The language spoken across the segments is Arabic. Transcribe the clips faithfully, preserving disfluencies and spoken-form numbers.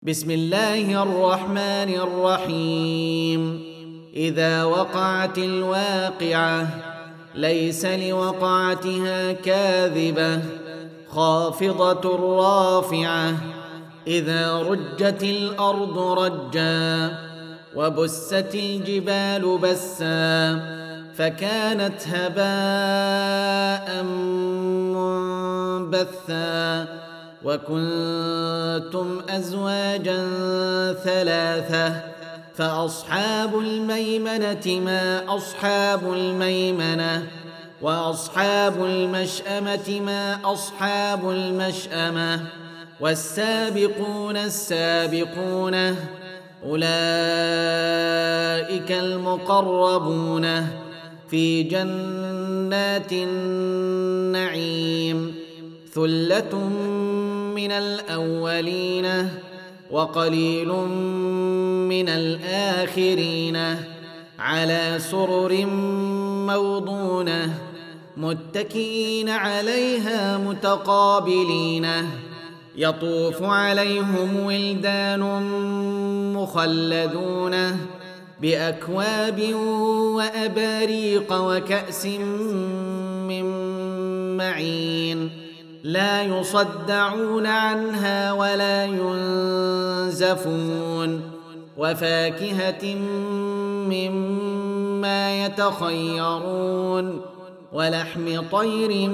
بسم الله الرحمن الرحيم. إذا وقعت الواقعة ليس لوقعتها كاذبة خافضة رافعة. إذا رجت الأرض رجا وبست الجبال بسا فكانت هباء منبثا وكنتم أزواجا ثلاثة فأصحاب الميمنة ما أصحاب الميمنة وأصحاب المشأمة ما أصحاب المشأمة والسابقون السابقون أولئك المقربون في جنات النعيم. ثلة من الأولين وقليل من الآخرين على سرر موضونة متكئين عليها متقابلين. يطوف عليهم ولدان مخلدون بأكواب وأباريق وكأس من معين لا يصدعون عنها ولا ينزفون وفاكهة مما يتخيرون ولحم طير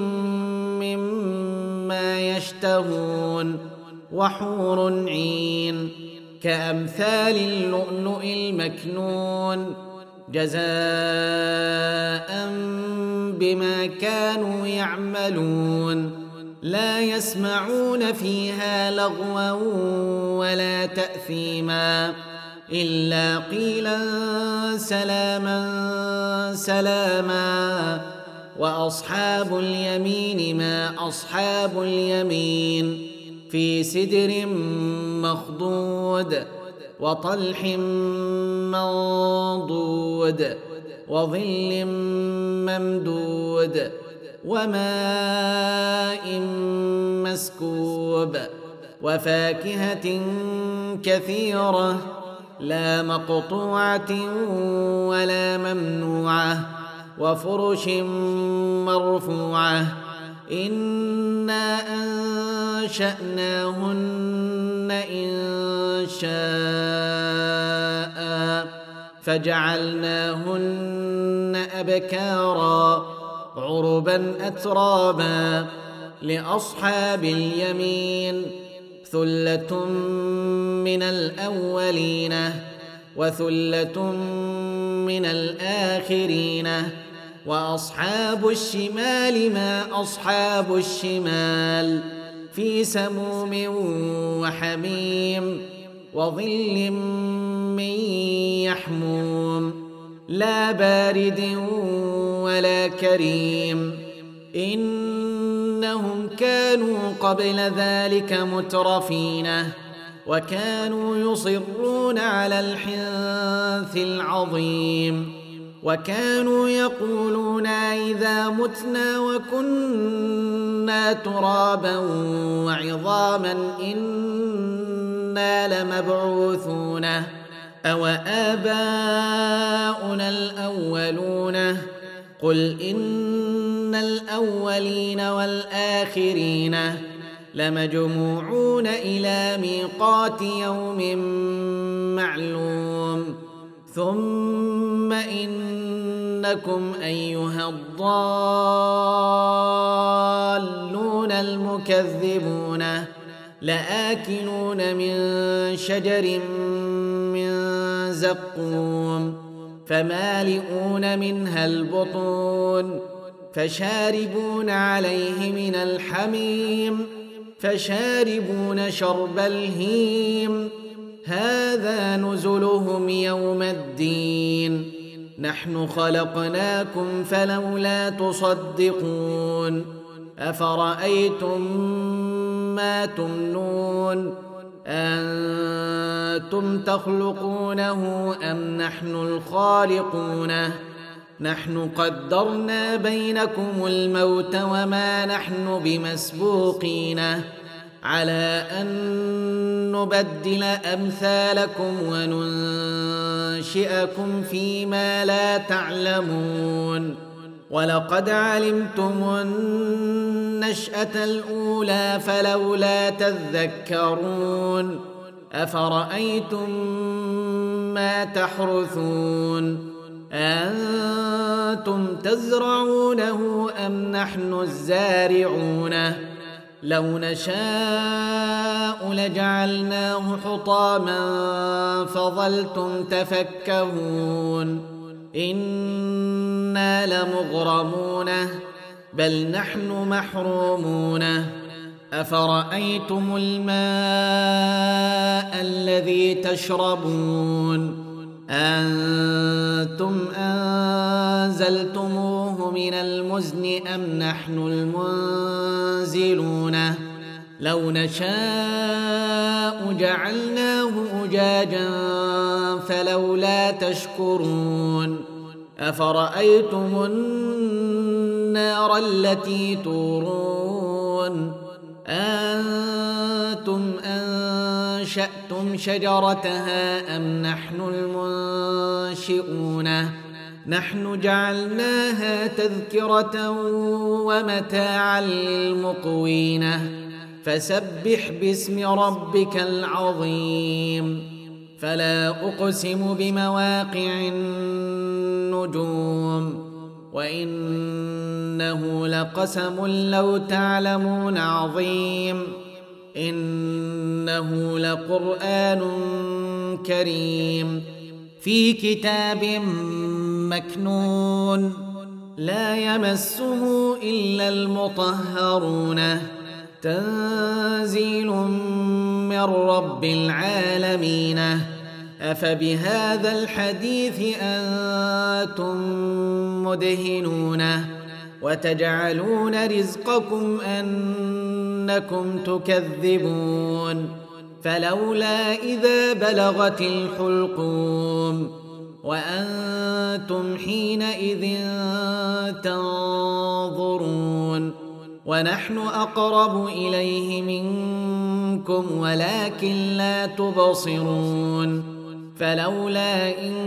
مما يشتهون وحور عين كأمثال اللؤلؤ المكنون جزاء بما كانوا يعملون. لا يسمعون فيها لغوا ولا تأثيما إلا قيلا سلاما سلاما. وأصحاب اليمين ما أصحاب اليمين في سدر مخضود وطلح منضود وظل ممدود وماء مسكوب وفاكهة كثيرة لا مقطوعة ولا ممنوعة وفرش مرفوعة. إنا أنشأناهن إن شاء فجعلناهن أبكارا عربا أترابا. لأصحاب اليمين ثلة من الأولين وثلة من الآخرين. وأصحاب الشمال ما أصحاب الشمال في سموم وحميم وظل من يحموم لا بارد ولا كريم. إنهم كانوا قبل ذلك مترفين وكانوا يصرون على الحنث العظيم وكانوا يقولون إذا متنا وكنا ترابا وعظاما إنا لمبعوثون أو آباؤنا الأولون. قل إن الأولين والآخرين لمجموعون إلى ميقات يوم معلوم. ثم إنكم أيها الضالون المكذبون لآكلون من شجر من زقوم فمالئون منها البطون فشاربون عليه من الحميم فشاربون شرب الهيم. هذا نزلهم يوم الدين. نحن خلقناكم فلولا تصدقون. أفرأيتم ما تمنون أنتم تخلقونه أم نحن الخالقون؟ نحن قدرنا بينكم الموت وما نحن بمسبوقين على أن نبدل أمثالكم وننشئكم فيما لا تعلمون ولقد علمتم النشأة الأولى فلولا تذكرون أفرأيتم ما تحرثون أنتم تزرعونه أم نحن الزارعون لو نشاء لجعلناه حطاما فظلتم تفكهون إنا لمغرمون بل نحن محرومون أفرأيتم الماء الذي تشربون أنتم أنزلتموه من المزن أم نحن المنزلون لو نشاء جعلناه أجاجا فلولا تشكرون أفرأيتم النار التي تورون أنتم أنشأتم شجرتها أم نحن المنشئون نحن جعلناها تذكرة ومتاعا للمقوين فسبح باسم ربك العظيم فلا أقسم بمواقع النجوم وإنه لقسم لو تعلمون عظيم إنه لقرآن كريم في كتاب مكنون لا يمسه إلا المطهرون تنزيل من رب العالمين أفبهذا الحديث أنتم مدهنون وتجعلون رزقكم أنكم تكذبون فلولا إذا بلغت الحلقوم وأنتم حينئذ تنظرون ونحن أقرب إليه منكم ولكن لا تبصرون فلولا إن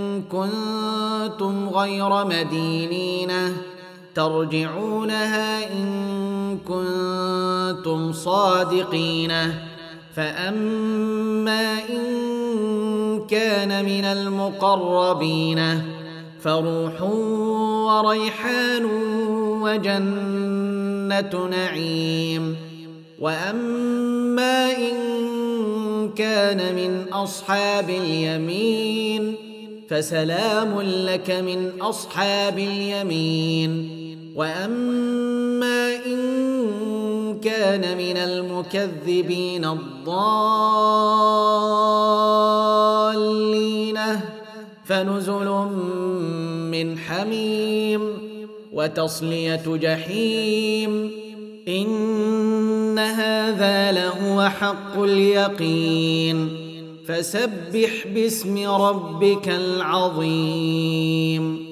كنتم غير مدينين ترجعونها إن كنتم صادقين فأما إن كان من المقربين فروح وريحان وجنة نعيم وأما إن كان من أصحاب اليمين فسلام لك من أصحاب اليمين وأما إن كان من المكذبين الضالين فنزل من حميم وتصلية جحيم إن هذا لهو حق اليقين فسبح باسم ربك العظيم